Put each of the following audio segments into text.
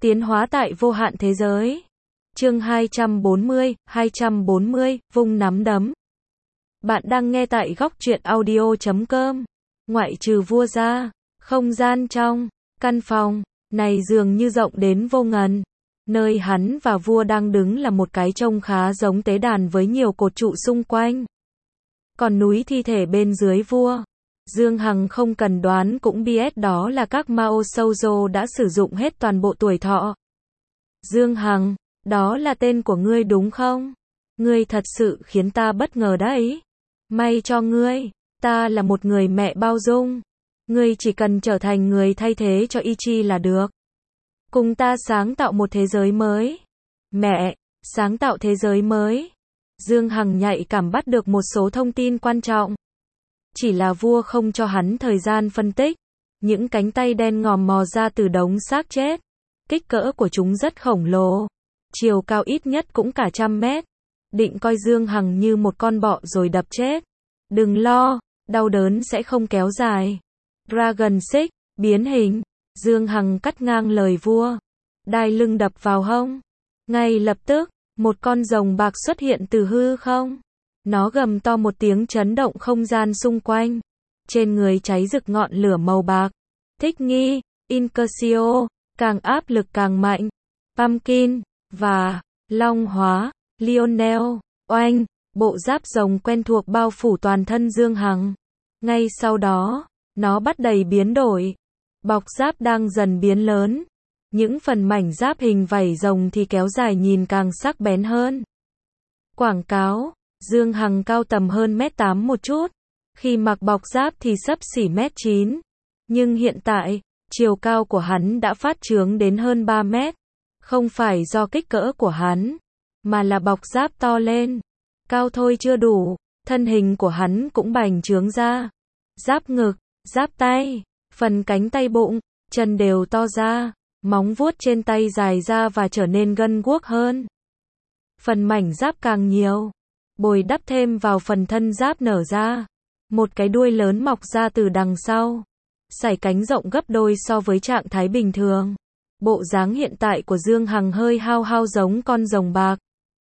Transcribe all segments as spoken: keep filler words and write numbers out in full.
Tiến hóa tại vô hạn thế giới. Chương hai trăm bốn mươi, hai trăm bốn mươi, vung nắm đấm. Bạn đang nghe tại góc truyện audio chấm com. Ngoại trừ vua ra, không gian trong căn phòng này dường như rộng đến vô ngần. Nơi hắn và vua đang đứng là một cái trông khá giống tế đàn với nhiều cột trụ xung quanh. Còn núi thi thể bên dưới vua, Dương Hằng không cần đoán cũng biết đó là các Mao Shoujo đã sử dụng hết toàn bộ tuổi thọ. Dương Hằng, đó là tên của ngươi đúng không? Ngươi thật sự khiến ta bất ngờ đấy. May cho ngươi, ta là một người mẹ bao dung. Ngươi chỉ cần trở thành người thay thế cho Ichi là được. Cùng ta sáng tạo một thế giới mới. Mẹ, sáng tạo thế giới mới. Dương Hằng nhạy cảm bắt được một số thông tin quan trọng. Chỉ là vua không cho hắn thời gian phân tích. Những cánh tay đen ngòm mò ra từ đống xác chết. Kích cỡ của chúng rất khổng lồ. Chiều cao ít nhất cũng cả trăm mét. Định coi Dương Hằng như một con bọ rồi đập chết. Đừng lo, đau đớn sẽ không kéo dài. Dragon Xích, biến hình. Dương Hằng cắt ngang lời vua. Đai lưng đập vào hông. Ngay lập tức, một con rồng bạc xuất hiện từ hư không. Nó gầm to một tiếng chấn động không gian xung quanh. Trên người cháy rực ngọn lửa màu bạc. Thích nghi, Incursio, càng áp lực càng mạnh. Pumpkin, và Long Hóa, Lionel, oanh, bộ giáp rồng quen thuộc bao phủ toàn thân Dương Hằng. Ngay sau đó, nó bắt đầy biến đổi. Bọc giáp đang dần biến lớn. Những phần mảnh giáp hình vảy rồng thì kéo dài nhìn càng sắc bén hơn. Quảng cáo, Dương Hằng cao tầm hơn mét tám một chút. Khi mặc bọc giáp thì xấp xỉ mét chín. Nhưng hiện tại, chiều cao của hắn đã phát trướng đến hơn ba mét. Không phải do kích cỡ của hắn, mà là bọc giáp to lên. Cao thôi chưa đủ, thân hình của hắn cũng bành trướng ra. Giáp ngực, giáp tay, phần cánh tay bụng, chân đều to ra. Móng vuốt trên tay dài ra và trở nên gân guốc hơn. Phần mảnh giáp càng nhiều. Bồi đắp thêm vào phần thân giáp nở ra. Một cái đuôi lớn mọc ra từ đằng sau. Sải cánh rộng gấp đôi so với trạng thái bình thường. Bộ dáng hiện tại của Dương Hằng hơi hao hao giống con rồng bạc.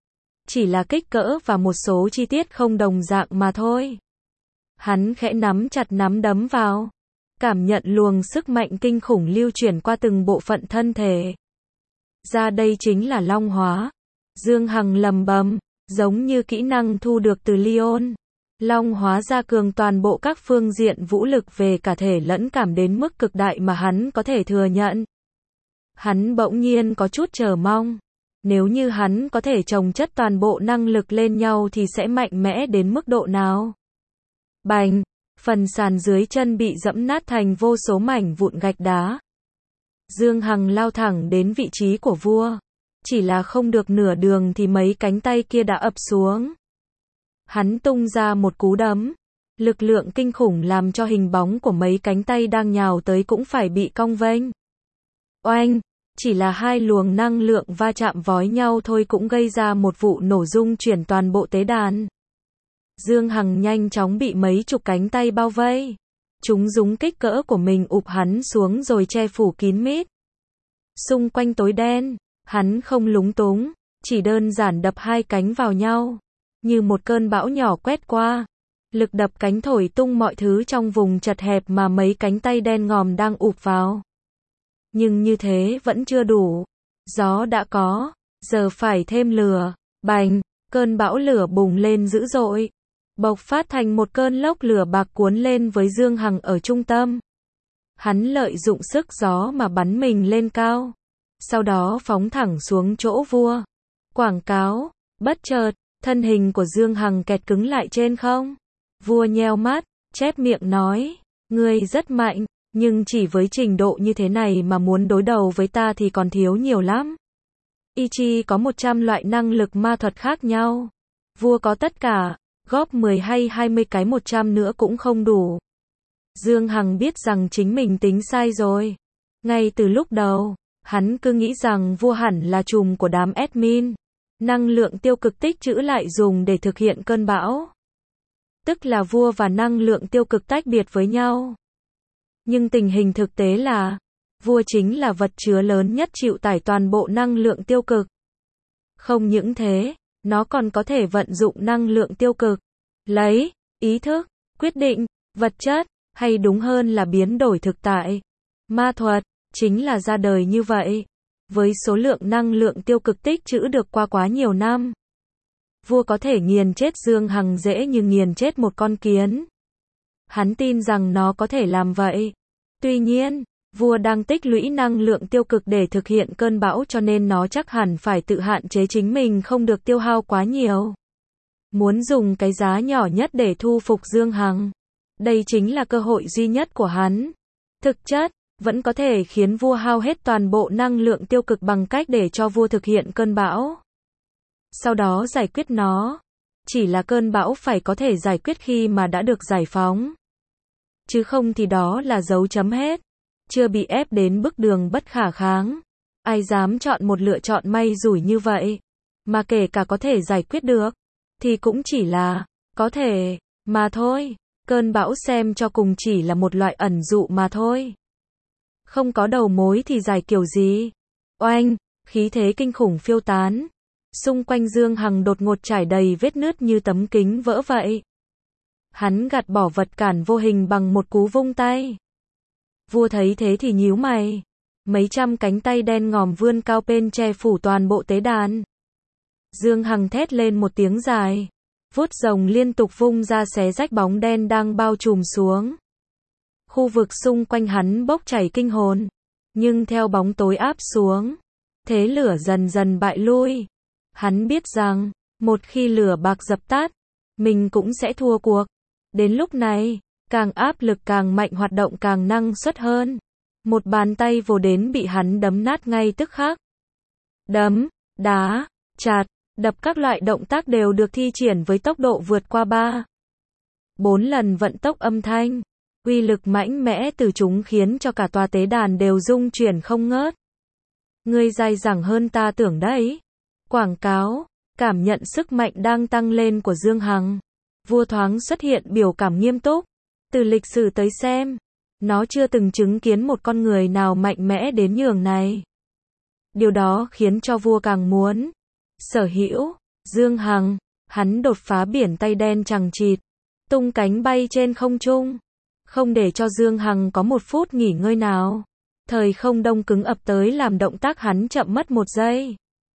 Chỉ là kích cỡ và một số chi tiết không đồng dạng mà thôi. Hắn khẽ nắm chặt nắm đấm vào. Cảm nhận luồng sức mạnh kinh khủng lưu chuyển qua từng bộ phận thân thể. Ra đây chính là Long Hóa. Dương Hằng lầm bầm, giống như kỹ năng thu được từ Leon. Long Hóa ra cường toàn bộ các phương diện vũ lực về cả thể lẫn cảm đến mức cực đại mà hắn có thể thừa nhận. Hắn bỗng nhiên có chút chờ mong. Nếu như hắn có thể chồng chất toàn bộ năng lực lên nhau thì sẽ mạnh mẽ đến mức độ nào? Bành! Phần sàn dưới chân bị dẫm nát thành vô số mảnh vụn gạch đá. Dương Hằng lao thẳng đến vị trí của vua. Chỉ là không được nửa đường thì mấy cánh tay kia đã ập xuống. Hắn tung ra một cú đấm. Lực lượng kinh khủng làm cho hình bóng của mấy cánh tay đang nhào tới cũng phải bị cong vênh. Oanh! Chỉ là hai luồng năng lượng va chạm vói nhau thôi cũng gây ra một vụ nổ rung chuyển toàn bộ tế đàn. Dương Hằng nhanh chóng bị mấy chục cánh tay bao vây. Chúng dùng kích cỡ của mình ụp hắn xuống rồi che phủ kín mít. Xung quanh tối đen, hắn không lúng túng, chỉ đơn giản đập hai cánh vào nhau. Như một cơn bão nhỏ quét qua. Lực đập cánh thổi tung mọi thứ trong vùng chật hẹp mà mấy cánh tay đen ngòm đang ụp vào. Nhưng như thế vẫn chưa đủ. Gió đã có, giờ phải thêm lửa. Bành, cơn bão lửa bùng lên dữ dội. Bộc phát thành một cơn lốc lửa bạc cuốn lên với Dương Hằng ở trung tâm. Hắn lợi dụng sức gió mà bắn mình lên cao. Sau đó phóng thẳng xuống chỗ vua. Quảng cáo, bất chợt, thân hình của Dương Hằng kẹt cứng lại trên không. Vua nheo mắt, chép miệng nói, ngươi rất mạnh, nhưng chỉ với trình độ như thế này mà muốn đối đầu với ta thì còn thiếu nhiều lắm. Ichi có một trăm loại năng lực ma thuật khác nhau. Vua có tất cả. Góp mười hay hai mươi cái một trăm nữa cũng không đủ. Dương Hằng biết rằng chính mình tính sai rồi. Ngay từ lúc đầu, hắn cứ nghĩ rằng vua hẳn là trùm của đám admin. Năng lượng tiêu cực tích trữ lại dùng để thực hiện cơn bão. Tức là vua và năng lượng tiêu cực tách biệt với nhau. Nhưng tình hình thực tế là, Vua chính là vật chứa lớn nhất chịu tải toàn bộ năng lượng tiêu cực. Không những thế, nó còn có thể vận dụng năng lượng tiêu cực, lấy, ý thức, quyết định, vật chất, hay đúng hơn là biến đổi thực tại. Ma thuật, chính là ra đời như vậy. Với số lượng năng lượng tiêu cực tích trữ được qua quá nhiều năm, vua có thể nghiền chết Dương Hằng dễ như nghiền chết một con kiến. Hắn tin rằng nó có thể làm vậy. Tuy nhiên, vua đang tích lũy năng lượng tiêu cực để thực hiện cơn bão cho nên nó chắc hẳn phải tự hạn chế chính mình không được tiêu hao quá nhiều. Muốn dùng cái giá nhỏ nhất để thu phục Dương Hằng. Đây chính là cơ hội duy nhất của hắn. Thực chất, vẫn có thể khiến vua hao hết toàn bộ năng lượng tiêu cực bằng cách để cho vua thực hiện cơn bão. Sau đó giải quyết nó. Chỉ là cơn bão phải có thể giải quyết khi mà đã được giải phóng. Chứ không thì đó là dấu chấm hết. Chưa bị ép đến bước đường bất khả kháng. Ai dám chọn một lựa chọn may rủi như vậy. Mà kể cả có thể giải quyết được. Thì cũng chỉ là, có thể, mà thôi. Cơn bão xem cho cùng chỉ là một loại ẩn dụ mà thôi. Không có đầu mối thì giải kiểu gì. Oanh, khí thế kinh khủng phiêu tán. Xung quanh Dương Hằng đột ngột trải đầy vết nứt như tấm kính vỡ vậy. Hắn gạt bỏ vật cản vô hình bằng một cú vung tay. Vua thấy thế thì nhíu mày. Mấy trăm cánh tay đen ngòm vươn cao bên che phủ toàn bộ tế đàn. Dương Hằng thét lên một tiếng dài. Vuốt rồng liên tục vung ra xé rách bóng đen đang bao trùm xuống. Khu vực xung quanh hắn bốc chảy kinh hồn. Nhưng theo bóng tối áp xuống, thế lửa dần dần bại lui. Hắn biết rằng, một khi lửa bạc dập tắt, mình cũng sẽ thua cuộc. Đến lúc này, càng áp lực càng mạnh hoạt động càng năng suất hơn. Một bàn tay vồ đến bị hắn đấm nát ngay tức khắc. Đấm, đá, chặt, đập các loại động tác đều được thi triển với tốc độ vượt qua ba, bốn lần vận tốc âm thanh. Uy lực mãnh mẽ từ chúng khiến cho cả tòa tế đàn đều rung chuyển không ngớt. Ngươi dai dẳng hơn ta tưởng đấy. Quảng cáo, cảm nhận sức mạnh đang tăng lên của Dương Hằng. Vua thoáng xuất hiện biểu cảm nghiêm túc. Từ lịch sử tới xem, nó chưa từng chứng kiến một con người nào mạnh mẽ đến nhường này. Điều đó khiến cho vua càng muốn sở hữu Dương Hằng. Hắn đột phá biển tay đen chằng chịt, tung cánh bay trên không trung, không để cho Dương Hằng có một phút nghỉ ngơi nào. Thời không đông cứng ập tới làm động tác hắn chậm mất một giây.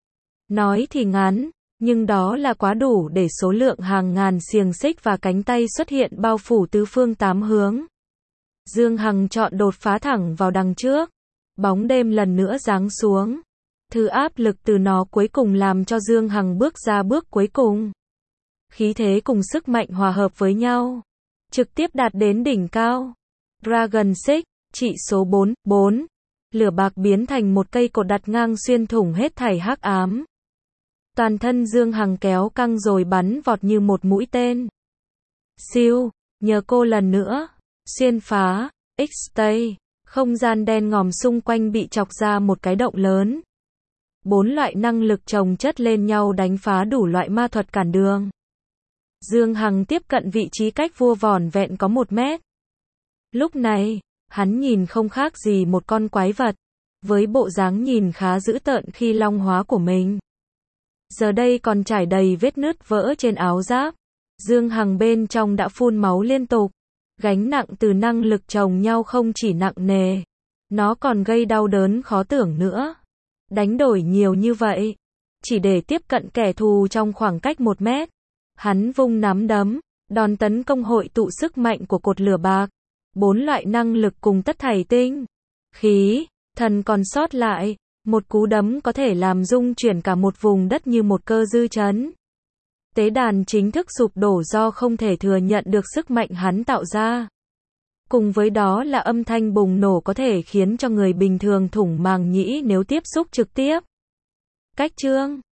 Nói thì ngắn, nhưng đó là quá đủ để số lượng hàng ngàn xiềng xích và cánh tay xuất hiện bao phủ tứ phương tám hướng. Dương Hằng chọn đột phá thẳng vào đằng trước. Bóng đêm lần nữa giáng xuống. Thứ áp lực từ nó cuối cùng làm cho Dương Hằng bước ra bước cuối cùng. Khí thế cùng sức mạnh hòa hợp với nhau, trực tiếp đạt đến đỉnh cao. Dragon Xích, trị số bốn, bốn. Lửa bạc biến thành một cây cột đặt ngang xuyên thủng hết thảy hắc ám. Toàn thân Dương Hằng kéo căng rồi bắn vọt như một mũi tên. Siêu, nhờ cô lần nữa, xuyên phá, X-Stay, không gian đen ngòm xung quanh bị chọc ra một cái động lớn. Bốn loại năng lực chồng chất lên nhau đánh phá đủ loại ma thuật cản đường. Dương Hằng tiếp cận vị trí cách vua vỏn vẹn có một mét. Lúc này, hắn nhìn không khác gì một con quái vật, với bộ dáng nhìn khá dữ tợn khi long hóa của mình. Giờ đây còn trải đầy vết nứt vỡ trên áo giáp. Dương Hằng bên trong đã phun máu liên tục. Gánh nặng từ năng lực chồng nhau không chỉ nặng nề, nó còn gây đau đớn khó tưởng nữa. Đánh đổi nhiều như vậy, chỉ để tiếp cận kẻ thù trong khoảng cách một mét. Hắn vung nắm đấm, đòn tấn công hội tụ sức mạnh của cột lửa bạc. Bốn loại năng lực cùng tất thảy tinh, khí, thần còn sót lại. Một cú đấm có thể làm rung chuyển cả một vùng đất như một cơ dư chấn. Tế đàn chính thức sụp đổ do không thể thừa nhận được sức mạnh hắn tạo ra. Cùng với đó là âm thanh bùng nổ có thể khiến cho người bình thường thủng màng nhĩ nếu tiếp xúc trực tiếp. Cách chương